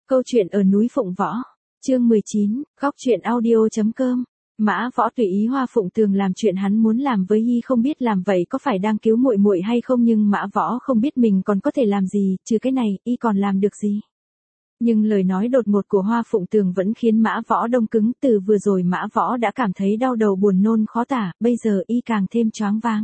Câu chuyện ở núi Phụng Võ. Chương 19, góc truyện audio.com. Mã Võ tùy ý Hoa Phụng Tường làm chuyện hắn muốn làm với y, không biết làm vậy có phải đang cứu muội muội hay không, nhưng Mã Võ không biết mình còn có thể làm gì, trừ cái này, y còn làm được gì. Nhưng lời nói đột ngột của Hoa Phụng Tường vẫn khiến Mã Võ đông cứng, từ vừa rồi Mã Võ đã cảm thấy đau đầu buồn nôn khó tả, bây giờ y càng thêm choáng váng.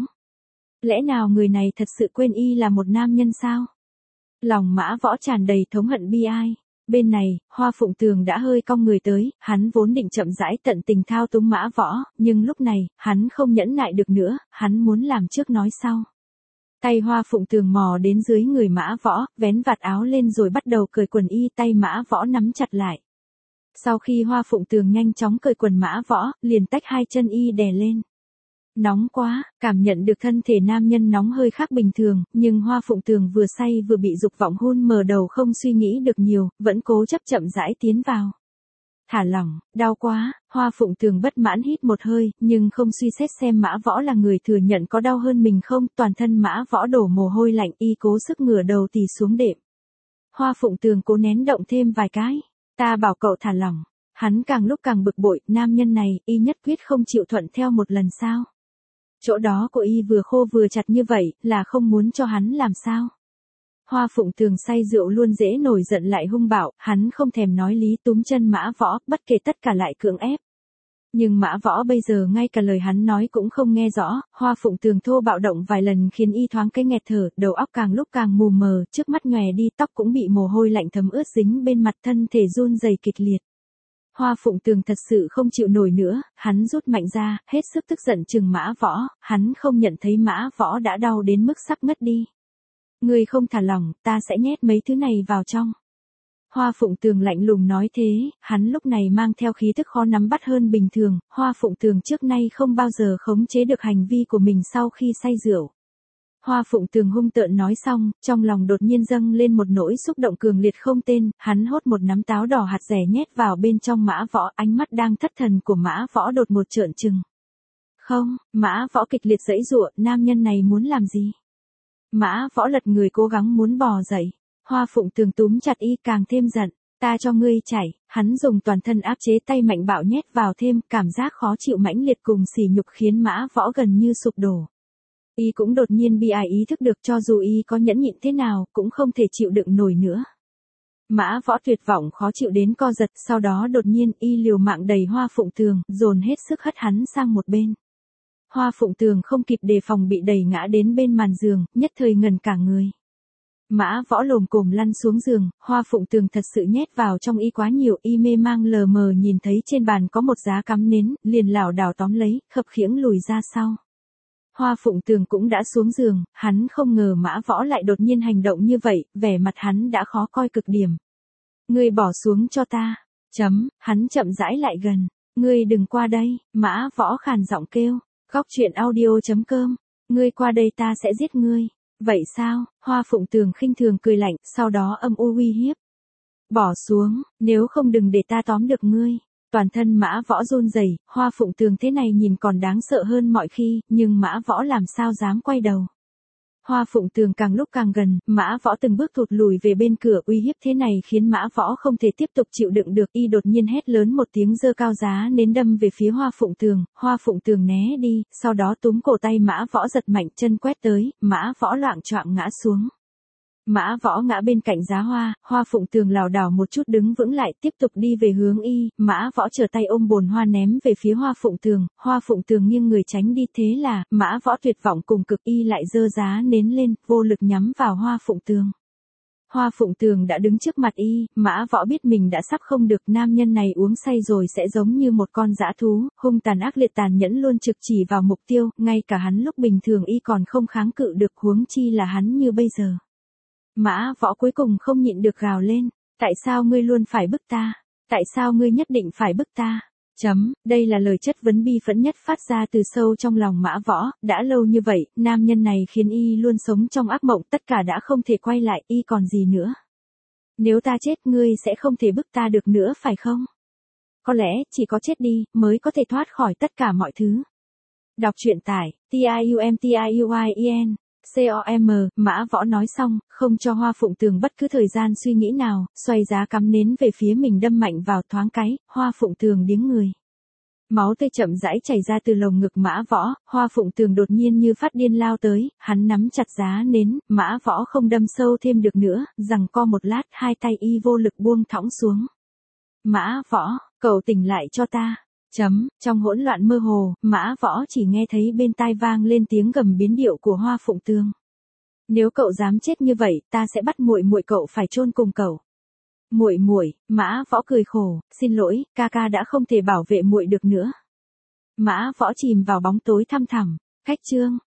Lẽ nào người này thật sự quên y là một nam nhân sao? Lòng Mã Võ tràn đầy thống hận bi ai. Bên này, Hoa Phụng Tường đã hơi cong người tới, hắn vốn định chậm rãi tận tình thao túng Mã Võ, nhưng lúc này, hắn không nhẫn nại được nữa, hắn muốn làm trước nói sau. Tay Hoa Phụng Tường mò đến dưới người Mã Võ, vén vạt áo lên rồi bắt đầu cởi quần y, tay Mã Võ nắm chặt lại. Sau khi Hoa Phụng Tường nhanh chóng cởi quần Mã Võ, liền tách hai chân y đè lên. Nóng quá, cảm nhận được thân thể nam nhân nóng hơi khác bình thường, nhưng Hoa Phụng Tường vừa say vừa bị dục vọng hôn mờ đầu không suy nghĩ được nhiều, vẫn cố chấp chậm rãi tiến vào. Thả lỏng, đau quá, Hoa Phụng Tường bất mãn hít một hơi, nhưng không suy xét xem Mã Võ là người thừa nhận có đau hơn mình không, toàn thân Mã Võ đổ mồ hôi lạnh, y cố sức ngửa đầu tì xuống đệm. Hoa Phụng Tường cố nén động thêm vài cái, ta bảo cậu thả lỏng, hắn càng lúc càng bực bội, nam nhân này, y nhất quyết không chịu thuận theo một lần sao. Chỗ đó của y vừa khô vừa chặt như vậy, là không muốn cho hắn làm sao? Hoa Phụng Tường say rượu luôn dễ nổi giận lại hung bạo, hắn không thèm nói lý, túm chân Mã Võ, bất kể tất cả lại cưỡng ép. Nhưng Mã Võ bây giờ ngay cả lời hắn nói cũng không nghe rõ, Hoa Phụng Tường thô bạo động vài lần khiến y thoáng cái nghẹt thở, đầu óc càng lúc càng mù mờ, trước mắt nhòe đi, tóc cũng bị mồ hôi lạnh thấm ướt dính bên mặt, thân thể run rẩy kịch liệt. Hoa Phụng Tường thật sự không chịu nổi nữa, hắn rút mạnh ra, hết sức tức giận chừng Mã Võ, hắn không nhận thấy Mã Võ đã đau đến mức sắp ngất đi. Ngươi không thả lỏng, ta sẽ nhét mấy thứ này vào trong. Hoa Phụng Tường lạnh lùng nói thế, hắn lúc này mang theo khí tức khó nắm bắt hơn bình thường, Hoa Phụng Tường trước nay không bao giờ khống chế được hành vi của mình sau khi say rượu. Hoa Phụng Tường hung tợn nói xong, trong lòng đột nhiên dâng lên một nỗi xúc động cường liệt không tên, hắn hốt một nắm táo đỏ hạt dẻ nhét vào bên trong Mã Võ, ánh mắt đang thất thần của Mã Võ đột một trợn trừng. Không, Mã Võ kịch liệt giãy giụa, nam nhân này muốn làm gì? Mã Võ lật người cố gắng muốn bò dậy, Hoa Phụng Tường túm chặt y càng thêm giận, ta cho ngươi chảy, hắn dùng toàn thân áp chế tay mạnh bạo nhét vào thêm, cảm giác khó chịu mãnh liệt cùng sỉ nhục khiến Mã Võ gần như sụp đổ. Y cũng đột nhiên bi ai ý thức được cho dù y có nhẫn nhịn thế nào cũng không thể chịu đựng nổi nữa. Mã Võ tuyệt vọng khó chịu đến co giật, sau đó đột nhiên y liều mạng đẩy Hoa Phụng Tường, dồn hết sức hất hắn sang một bên. Hoa Phụng Tường không kịp đề phòng bị đẩy ngã đến bên màn giường, nhất thời ngần cả người. Mã Võ lồm cồm lăn xuống giường, Hoa Phụng Tường thật sự nhét vào trong y quá nhiều, y mê mang lờ mờ nhìn thấy trên bàn có một giá cắm nến, liền lảo đảo tóm lấy, khập khiễng lùi ra sau. Hoa Phụng Tường cũng đã xuống giường, hắn không ngờ Mã Võ lại đột nhiên hành động như vậy, vẻ mặt hắn đã khó coi cực điểm. Ngươi bỏ xuống cho ta. Hắn chậm rãi lại gần. Ngươi đừng qua đây, Mã Võ khàn giọng kêu. Góc truyện audio.com. Ngươi qua đây ta sẽ giết ngươi. Vậy sao? Hoa Phụng Tường khinh thường cười lạnh, sau đó âm u uy hiếp. Bỏ xuống, nếu không đừng để ta tóm được ngươi. Toàn thân Mã Võ run rẩy, Hoa Phụng Tường thế này nhìn còn đáng sợ hơn mọi khi, nhưng Mã Võ làm sao dám quay đầu. Hoa Phụng Tường càng lúc càng gần, Mã Võ từng bước thụt lùi về bên cửa, uy hiếp thế này khiến Mã Võ không thể tiếp tục chịu đựng được, y đột nhiên hét lớn một tiếng giơ cao giá nến đâm về phía Hoa Phụng Tường né đi, sau đó túm cổ tay Mã Võ giật mạnh, chân quét tới, Mã Võ loạng choạng ngã xuống. Mã Võ ngã bên cạnh giá hoa, Hoa Phụng Tường lảo đảo một chút đứng vững lại, tiếp tục đi về hướng y, Mã Võ trở tay ôm bồn hoa ném về phía Hoa Phụng Tường nghiêng người tránh đi, thế là, Mã Võ tuyệt vọng cùng cực, y lại giơ giá nến lên, vô lực nhắm vào Hoa Phụng Tường. Hoa Phụng Tường đã đứng trước mặt y, Mã Võ biết mình đã sắp không được, nam nhân này uống say rồi sẽ giống như một con dã thú, hung tàn ác liệt tàn nhẫn luôn trực chỉ vào mục tiêu, ngay cả hắn lúc bình thường y còn không kháng cự được, huống chi là hắn như bây giờ. Mã Võ cuối cùng không nhịn được gào lên, tại sao ngươi luôn phải bức ta? Tại sao ngươi nhất định phải bức ta? Đây là lời chất vấn bi phẫn nhất phát ra từ sâu trong lòng Mã Võ, đã lâu như vậy, nam nhân này khiến y luôn sống trong ác mộng, tất cả đã không thể quay lại, y còn gì nữa? Nếu ta chết ngươi sẽ không thể bức ta được nữa phải không? Có lẽ, chỉ có chết đi, mới có thể thoát khỏi tất cả mọi thứ. Đọc truyện tải, TIUMTIUIEN COM, Mã Võ nói xong, không cho Hoa Phụng Tường bất cứ thời gian suy nghĩ nào, xoay giá cắm nến về phía mình đâm mạnh vào thoáng cái, Hoa Phụng Tường điếng người. Máu tươi chậm rãi chảy ra từ lồng ngực Mã Võ, Hoa Phụng Tường đột nhiên như phát điên lao tới, hắn nắm chặt giá nến, Mã Võ không đâm sâu thêm được nữa, giằng co một lát, hai tay y vô lực buông thõng xuống. Mã Võ, cậu tỉnh lại cho ta. Trong hỗn loạn mơ hồ, Mã Võ chỉ nghe thấy bên tai vang lên tiếng gầm biến điệu của Hoa Phụng Tường. Nếu cậu dám chết như vậy, ta sẽ bắt muội muội cậu phải chôn cùng cậu. Muội muội, Mã Võ cười khổ, xin lỗi, ca ca đã không thể bảo vệ muội được nữa. Mã Võ chìm vào bóng tối thăm thẳm, khách chương.